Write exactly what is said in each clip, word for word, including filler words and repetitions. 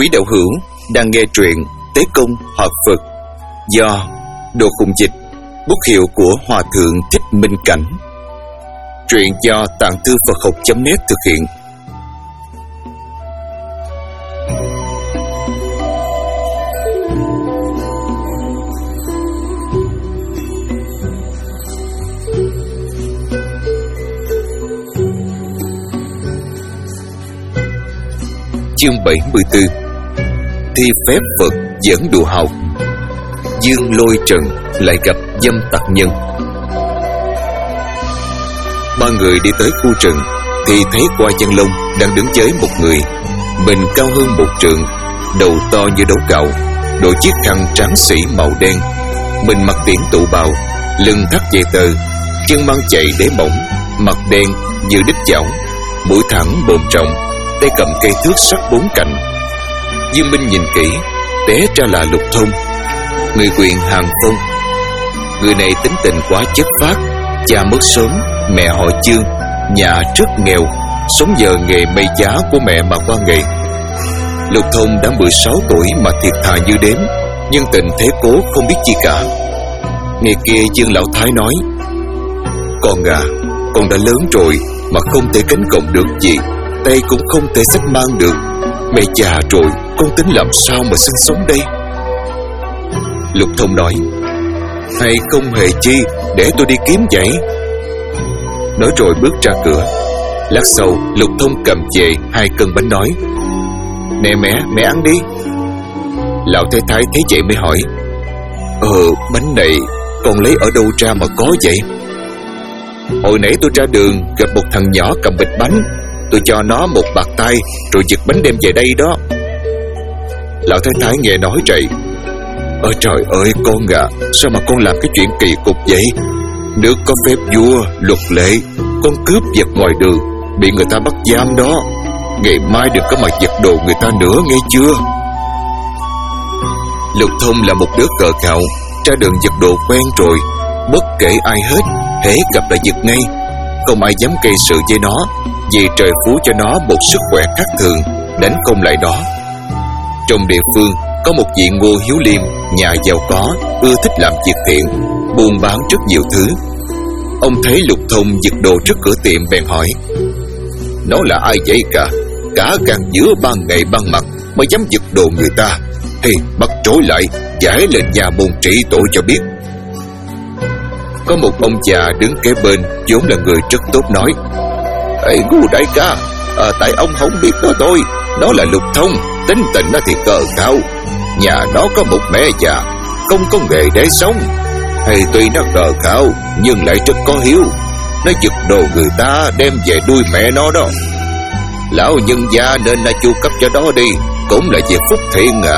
Quý đạo hữu đang nghe truyện Tế Công Họ Phật do Đồ Khùng Dịch, bút hiệu của Hòa Thượng Thích Minh Cảnh. Truyện do Tạng Thư Phật Học chấm net thực hiện. Chương bảy mươi tư. Thi phép Phật dẫn đùa học. Dương lôi trần lại gặp dâm tặc nhân. Ba người đi tới khu rừng thì thấy qua Văn Long đang đứng với một người. Mình cao hơn một trượng, đầu to như đấu gạo, đội chiếc khăn tráng sĩ màu đen. Mình mặc tiễn tụ bào, lưng thắt dây tơ, chân mang chạy đế mỏng, mặt đen như đít chảo, mũi thẳng bồm trọng, tay cầm cây thước sắc bốn cạnh. Dương Minh nhìn kỹ, té ra là Lục Thông, người quyền Hàng Phong. Người này tính tình quá chất phác, cha mất sớm, mẹ họ Chương, nhà rất nghèo, sống nhờ nghề may giá của mẹ mà qua ngày. Lục Thông đã mười sáu tuổi mà thiệt thà như đếm, nhưng tình thế cố không biết chi cả. Ngày kia Dương Lão Thái nói: "Con à, con đã lớn rồi mà không thể cánh cổng được gì, tay cũng không thể xách mang được. Mẹ già rồi, con tính làm sao mà sinh sống đây?" Lục Thông nói: "Hay không hề chi, để tôi đi kiếm vậy." Nói rồi bước ra cửa. Lát sau Lục Thông cầm về hai cân bánh nói: "Nè mẹ, mẹ ăn đi." Lão Thái Thái thấy vậy mới hỏi: Ờ, bánh này con lấy ở đâu ra mà có vậy?" "Hồi nãy tôi ra đường gặp một thằng nhỏ cầm bịch bánh, tôi cho nó một bạt tay rồi giật bánh đem về đây đó." Lão Thái Thái nghe nói vậy: "Ơ trời ơi con à, sao mà con làm cái chuyện kỳ cục vậy? Nước có phép vua, luật lệ, con cướp giật ngoài đường bị người ta bắt giam đó. Ngày mai đừng có mà giật đồ người ta nữa, nghe chưa?" Lục Thông là một đứa cờ khạo, ra đường giật đồ quen rồi, bất kể ai hết, hễ gặp là giật ngay. Không ai dám gây sự với nó, vì trời phú cho nó một sức khỏe khác thường, đánh không lại nó. Trong địa phương có một vị Ngô Hiếu Liêm, nhà giàu có, ưa thích làm việc thiện, buôn bán rất nhiều thứ. Ông thấy Lục Thông giật đồ trước cửa tiệm bèn hỏi: "Nó là ai vậy cả? Cả gan giữa ban ngày ban mặt mà dám giật đồ người ta. Hey, bắt trói lại, giải lên nhà môn trị tội cho biết." Có một ông già đứng kế bên, vốn là người rất tốt, nói: "Ê Ngô đại ca, à, tại ông không biết đó thôi. Đó là Lục Thông, tính tình nó thì cờ cao. Nhà nó có một mẹ già, không có nghề để sống. Hay tuy nó cờ khạo nhưng lại rất có hiếu. Nó giật đồ người ta đem về nuôi mẹ nó đó. Lão nhân gia nên là chu cấp cho đó đi, cũng là việc phúc thiện à."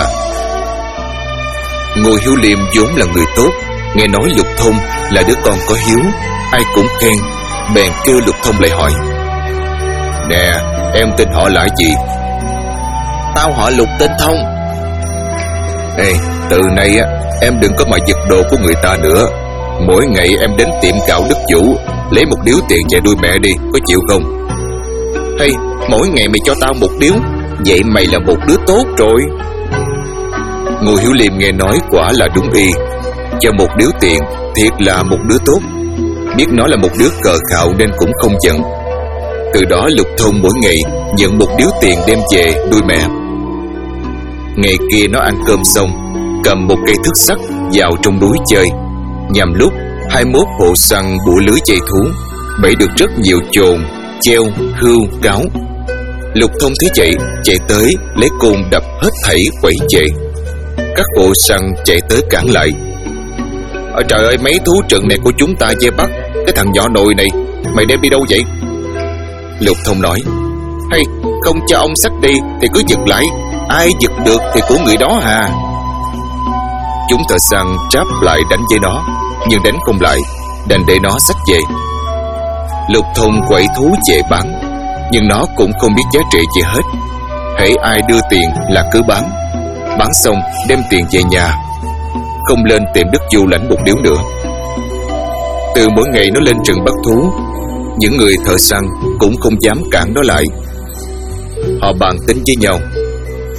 Ngô Hiếu Liêm vốn là người tốt, nghe nói Lục Thông là đứa con có hiếu, ai cũng khen, bèn kêu Lục Thông lại hỏi: "Nè, em tên họ là gì?" "Tao họ Lục tên Thông." "Ê, từ nay á, em đừng có mà giật đồ của người ta nữa. Mỗi ngày em đến tiệm gạo Đức Vũ lấy một điếu tiền về nuôi mẹ đi, có chịu không?" "Hay, mỗi ngày mày cho tao một điếu, vậy mày là một đứa tốt rồi." Ngô Hiếu Liêm nghe nói quả là đúng y, cho một điếu tiền thiệt là một đứa tốt. Biết nó là một đứa cờ khạo nên cũng không giận. Từ đó Lục Thông mỗi ngày nhận một điếu tiền đem về nuôi mẹ. Ngày kia nó ăn cơm xong, cầm một cây thước sắt vào trong núi chơi. Nhằm lúc hai mươi mốt hộ săn bủa lưới dây thú, bẫy được rất nhiều chồn, treo, hươu, cáo. Lục Thông thấy vậy, chạy tới lấy côn đập hết thảy quẩy chệ. Các hộ săn chạy tới cản lại: "Ôi trời ơi, mấy thú rừng này của chúng ta dê bắt, cái thằng nhỏ nội này mày đem đi đâu vậy?" Lục Thông nói: "Hay, không cho ông xách đi thì cứ giật lại, ai giật được thì của người đó hà." Chúng thợ săn tráp lại đánh với nó, nhưng đánh không lại, đành để nó xách về. Lục Thông quậy thú về bán, nhưng nó cũng không biết giá trị gì hết. Hễ ai đưa tiền là cứ bán, bán xong đem tiền về nhà, không lên tiệm Đức Du lãnh một điếu nữa. Từ mỗi ngày nó lên rừng bắt thú, những người thợ săn cũng không dám cản nó lại. Họ bàn tính với nhau: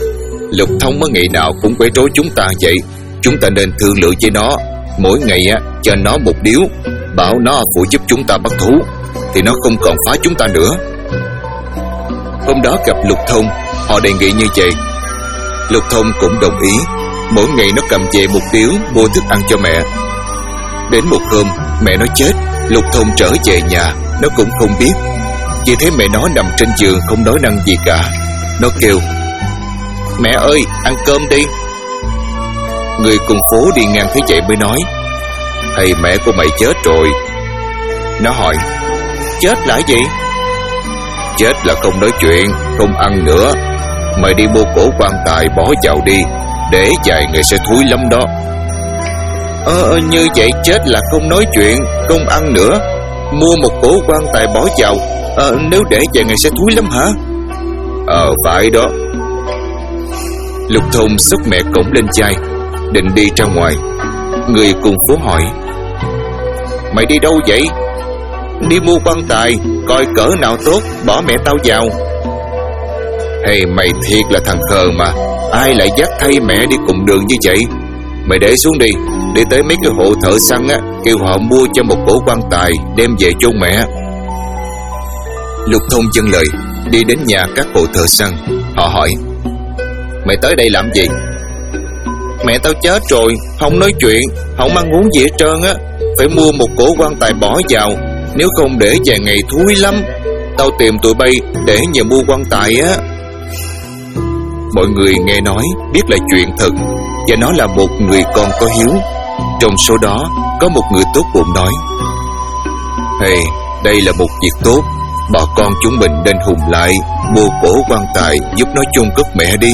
Lục Thông mới ngày nào cũng quấy rối chúng ta vậy. Chúng ta nên thương lượng với nó, mỗi ngày á cho nó một điếu, bảo nó phụ giúp chúng ta bắt thú, thì nó không còn phá chúng ta nữa. Hôm đó gặp Lục Thông, họ đề nghị như vậy. Lục Thông cũng đồng ý. Mỗi ngày nó cầm về một điếu mua thức ăn cho mẹ. Đến một hôm mẹ nó chết, Lục Thông trở về nhà, nó cũng không biết. Chỉ thấy mẹ nó nằm trên giường không nói năng gì cả. Nó kêu: "Mẹ ơi, ăn cơm đi." Người cùng phố đi ngang thấy vậy mới nói: "Thầy, mẹ của mày chết rồi." Nó hỏi: "Chết là gì?" "Chết là không nói chuyện, không ăn nữa. Mày đi mua cổ quan tài bỏ vào đi, để vài ngày sẽ thúi lắm đó." Ờ, như vậy chết là không nói chuyện, không ăn nữa, mua một cổ quan tài bỏ vào, ờ, nếu để vài ngày sẽ thúi lắm hả? Ờ, phải đó. Lục Thông xốc mẹ cổng lên vai, định đi ra ngoài. Người cùng phố hỏi: "Mày đi đâu vậy?" "Đi mua quan tài, coi cỡ nào tốt, bỏ mẹ tao vào." "Hey, mày thiệt là thằng khờ mà, ai lại dắt thay mẹ đi cùng đường như vậy? Mày để xuống đi, đi tới mấy cái hộ thợ săn á, kêu họ mua cho một cổ quan tài đem về chôn mẹ." Lục Thông vâng lời, đi đến nhà các hộ thợ săn. Họ hỏi: "Mày tới đây làm gì?" "Mẹ tao chết rồi, không nói chuyện, không ăn uống gì hết trơn á, phải mua một cổ quan tài bỏ vào, nếu không để vài ngày thúi lắm. Tao tìm tụi bay để nhờ mua quan tài á." Mọi người nghe nói biết là chuyện thật, và nó là một người con có hiếu. Trong số đó có một người tốt bụng nói: "Hey, đây là một việc tốt, bà con chúng mình nên hùng lại, mua cổ quan tài giúp nó chôn cất mẹ đi."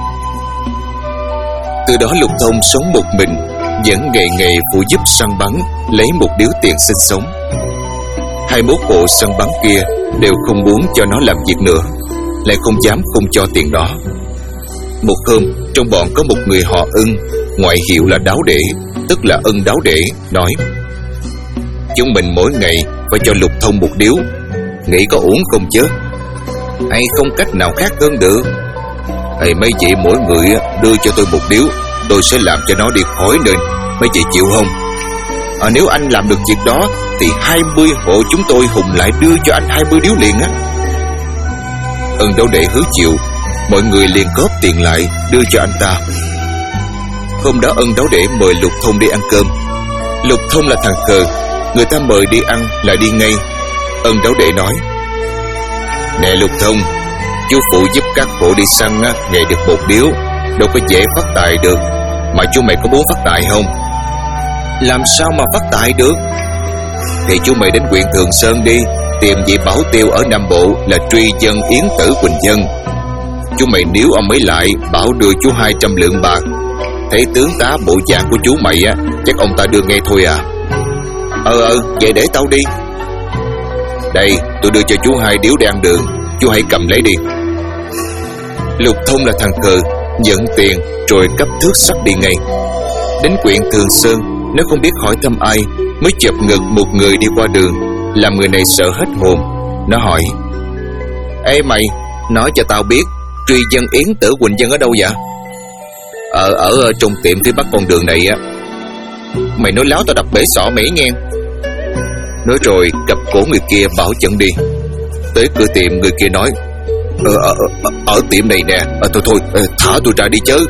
Từ đó Lục Thông sống một mình, vẫn ngày ngày phụ giúp săn bắn, lấy một điếu tiền sinh sống. Hai mốt hộ săn bắn kia đều không muốn cho nó làm việc nữa, lại không dám không cho tiền đó. Một hôm, trong bọn có một người họ Ưng, ngoại hiệu là Đáo Để, tức là Ưng Đáo Để, nói: "Chúng mình mỗi ngày phải cho Lục Thông một điếu, nghĩ có uổng không chứ? Hay không cách nào khác hơn được? Hay mấy chị mỗi người đưa cho tôi một điếu, tôi sẽ làm cho nó đi khỏi nên, mấy chị chịu không? À, nếu anh làm được việc đó thì hai mươi hộ chúng tôi hùng lại đưa cho anh hai mươi điếu liền á." Ưng Đáo Để hứa chịu. Mọi người liền góp tiền lại đưa cho anh ta. Hôm đó Ưng Đáo Để mời Lục Thông đi ăn cơm. Lục Thông là thằng khờ, người ta mời đi ăn là đi ngay. Ưng Đáo Để nói: "Nè Lục Thông, chú phụ giúp các hộ đi săn á, ngày được một điếu, đâu có dễ phát tài được. Mà chú mày có muốn phát tài không?" "Làm sao mà phát tài được?" "Thì chú mày đến huyện Thường Sơn đi, tìm vị bảo tiêu ở Nam Bộ là Truy Dân Yến Tử Quỳnh Dân. Chú mày níu ông ấy lại, bảo đưa chú hai trăm lượng bạc. Thấy tướng tá bộ dạng của chú mày á, chắc ông ta đưa ngay thôi à." Ờ ờ vậy để tao đi." "Đây, tôi đưa cho chú hai điếu để ăn đường, chú hãy cầm lấy đi." Lục Thông là thằng khờ, nhận tiền rồi cấp thước sắt đi ngay. Đến huyện Thường Sơn, nó không biết hỏi thăm ai, mới chợp ngực một người đi qua đường, làm người này sợ hết hồn. Nó hỏi: "Ê mày, nói cho tao biết Truy Dân Yến Tử Quỳnh Dân ở đâu vậy?" Ờ, ở trong tiệm phía bắc con đường này á." "Mày nói láo tao đập bể sọ mày nghe." Nói rồi cặp cổ người kia bảo dẫn đi. Tới cửa tiệm, người kia nói: Ờ, ở, ở, ở tiệm này nè, à, thôi thôi, thả tôi ra đi chứ."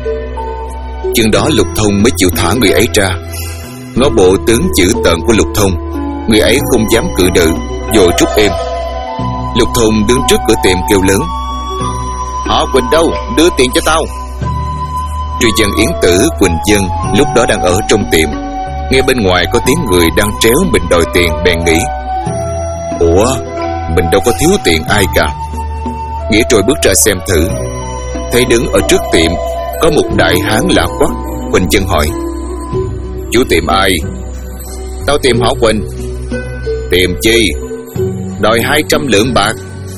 Chừng đó Lục Thông mới chịu thả người ấy ra. Ngó bộ tướng dữ tợn của Lục Thông, người ấy không dám cự đự, vội trút êm. Lục Thông đứng trước cửa tiệm kêu lớn: "Họ Quỳnh đâu, đưa tiền cho tao." Truy Dân Yến Tử Quỳnh Dân lúc đó đang ở trong tiệm, nghe bên ngoài có tiếng người đang tréo mình đòi tiền, bèn nghĩ: "Ủa, mình đâu có thiếu tiền ai cả." Nghĩa rồi bước ra xem thử, thấy đứng ở trước tiệm có một đại hán lạ quắc. Quỳnh Dân hỏi: "Chú tìm ai?" "Tao tìm họ Quỳnh." "Tìm chi?" "Đòi hai trăm lượng bạc."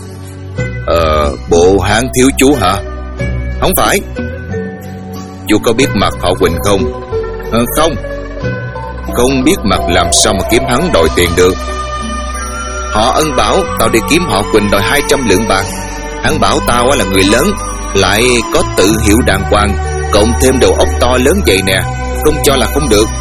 Ờ, bộ hán thiếu chú hả?" "Không phải." "Chú có biết mặt họ Quỳnh không?" Ờ, "Không." "Không biết mặt làm sao mà kiếm hắn đòi tiền được?" "Họ Ân bảo tao đi kiếm họ Quỳnh đòi hai trăm lượng bạc. Hắn bảo tao là người lớn, lại có tự hiểu đàng hoàng, cộng thêm đầu óc to lớn vậy nè, không cho là không được.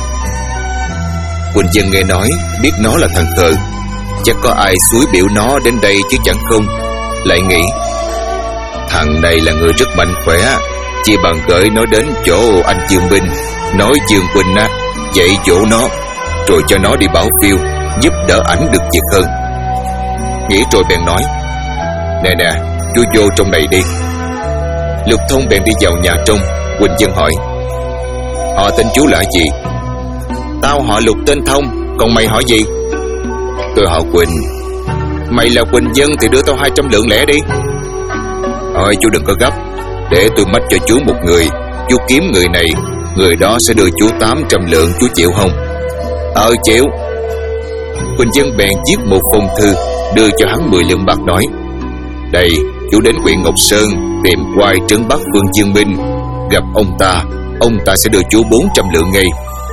Quỳnh Dân nghe nói, biết nó là thằng khờ, chắc có ai xúi biểu nó đến đây chứ chẳng không. Lại nghĩ, thằng này là người rất mạnh khỏe, chỉ bằng gửi nó đến chỗ anh Dương Minh, nói Dương Quỳnh á dạy dỗ nó, rồi cho nó đi bảo phiêu, giúp đỡ ảnh được việc hơn. Nghĩ rồi bèn nói, nè nè, chú vô trong này đi. Lục Thông bèn đi vào nhà trong. Quỳnh Dân hỏi, họ tên chú là gì? Tao họ Lục tên Thông, còn mày họ gì? Tôi họ Quỳnh. Mày là Quỳnh Dân thì đưa tao hai trăm lượng lẻ đi. Thôi chú đừng có gấp, để tôi mách cho chú một người. Chú kiếm người này, người đó sẽ đưa chú tám trăm lượng, chú chịu không? Ờ chịu. Quỳnh Dân bèn viết một phong thư, đưa cho hắn mười lượng bạc nói, đây, chú đến huyện Ngọc Sơn tìm quai trấn Bắc Vương Dương Minh, gặp ông ta, ông ta sẽ đưa chú bốn trăm lượng ngay.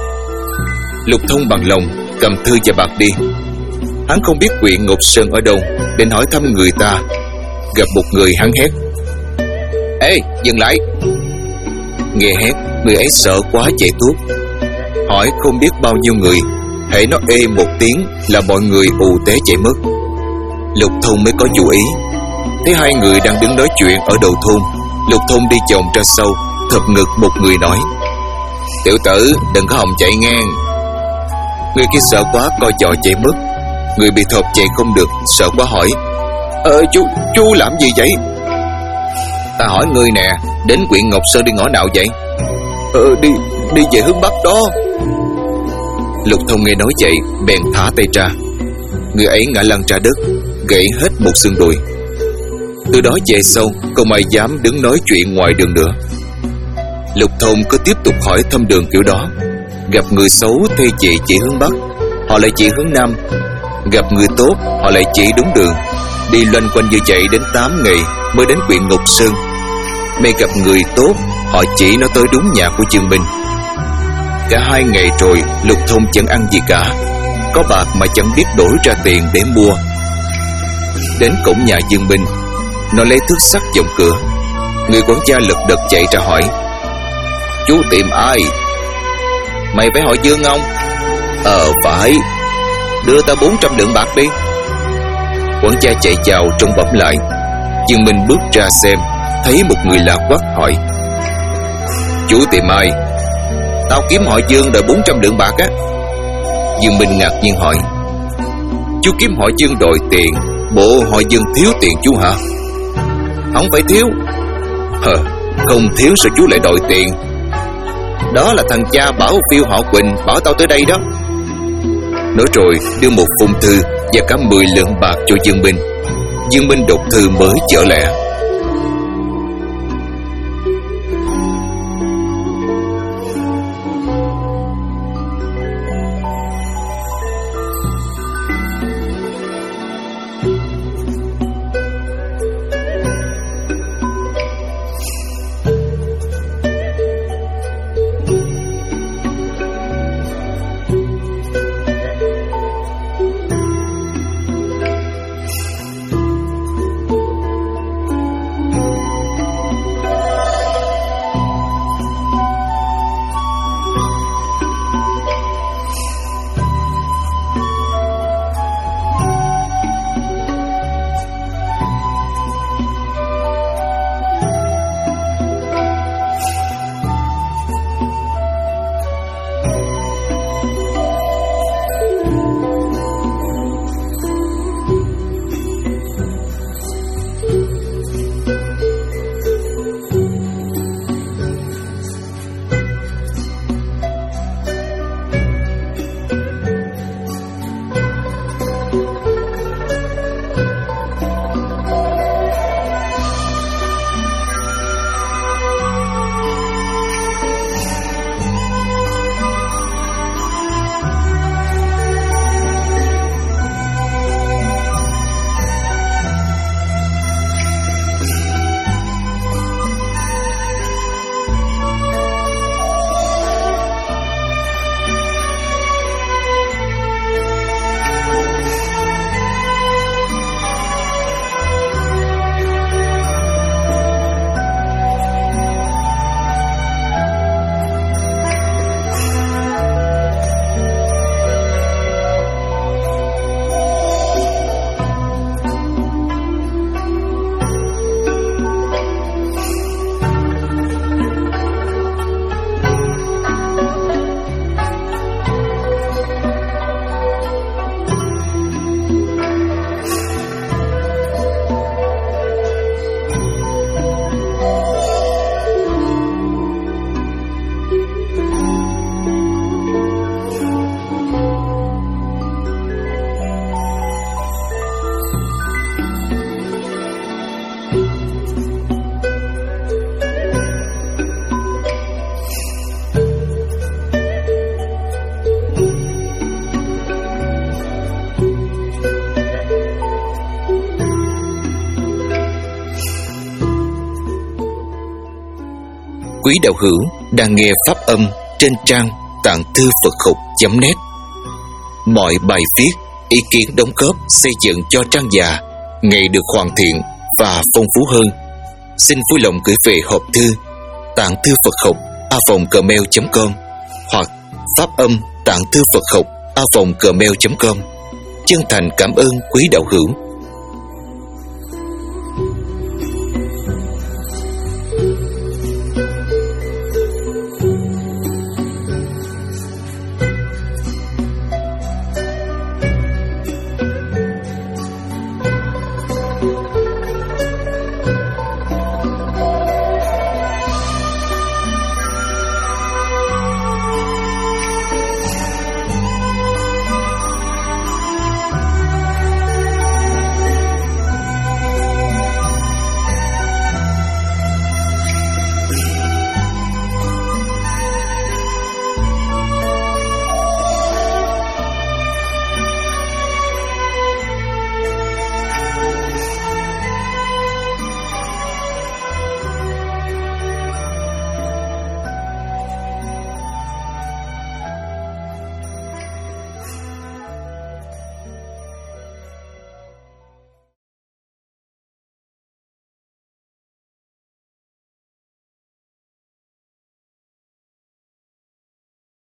Lục Thông bằng lòng cầm thư và bạc đi. Hắn không biết huyện Ngọc Sơn ở đâu, định hỏi thăm người ta. Gặp một người, hắn hét, ê, dừng lại. Nghe hét, người ấy sợ quá chạy tuốt. Hỏi không biết bao nhiêu người, hễ nó ê một tiếng là mọi người ù té chạy mất. Lục Thông mới có chú ý. Thấy hai người đang đứng nói chuyện ở đầu thôn, Lục Thông đi vòng ra sau, thập ngực một người nói, tiểu tử đừng có hòng chạy ngang. Người kia sợ quá coi chọi chạy mất. Người bị thọp chạy không được, sợ quá hỏi, Ờ chú, chú làm gì vậy? Ta hỏi ngươi nè, đến huyện Ngọc Sơn đi ngõ nào vậy? Ờ đi, đi về hướng Bắc đó. Lục Thông nghe nói vậy, bèn thả tay ra. Người ấy ngã lăn ra đất, gãy hết một xương đùi. Từ đó về sau, không ai dám đứng nói chuyện ngoài đường nữa. Lục Thông cứ tiếp tục hỏi thăm đường kiểu đó. Gặp người xấu thì chị chỉ hướng Bắc, họ lại chỉ hướng Nam. Gặp người tốt, họ lại chỉ đúng đường. Đi loanh quanh như vậy đến tám ngày mới đến huyện Ngọc Sơn. May gặp người tốt, họ chỉ nó tới đúng nhà của Dương Minh. Cả hai ngày rồi, Lục Thông chẳng ăn gì cả, có bạc mà chẳng biết đổi ra tiền để mua. Đến cổng nhà Dương Minh, nó lấy thước sắt vòng cửa. Người quản gia lật đật chạy ra hỏi, chú tìm ai? Mày phải hỏi Dương không? Ờ phải. Đưa ta bốn trăm lượng bạc đi. Quản gia chạy chào trông bẩm lại. Dương Minh bước ra xem, thấy một người lạ quắc hỏi, chú tìm ai? Tao kiếm họ Dương đòi bốn trăm lượng bạc á. Dương Minh ngạc nhiên hỏi, chú kiếm họ Dương đòi tiền, bộ họ Dương thiếu tiền chú hả? Không phải thiếu. Hờ, không thiếu sao chú lại đòi tiền? Đó là thằng cha bảo phiêu họ Quỳnh bảo tao tới đây đó. Nói rồi đưa một phong thư và cả mười lượng bạc cho Dương Minh. Dương Minh đọc thư mới trở lẽ. quý đạo hữu đang nghe pháp âm trên trang tạng thư Phật học chấm net. Mọi bài viết, ý kiến đóng góp xây dựng cho trang già ngày được hoàn thiện và phong phú hơn. Xin vui lòng gửi về hộp thư tạng thư Phật học a vòng gmail chấm com hoặc pháp âm tạng thư Phật học a vòng gmail chấm com. Chân thành cảm ơn quý đạo hữu.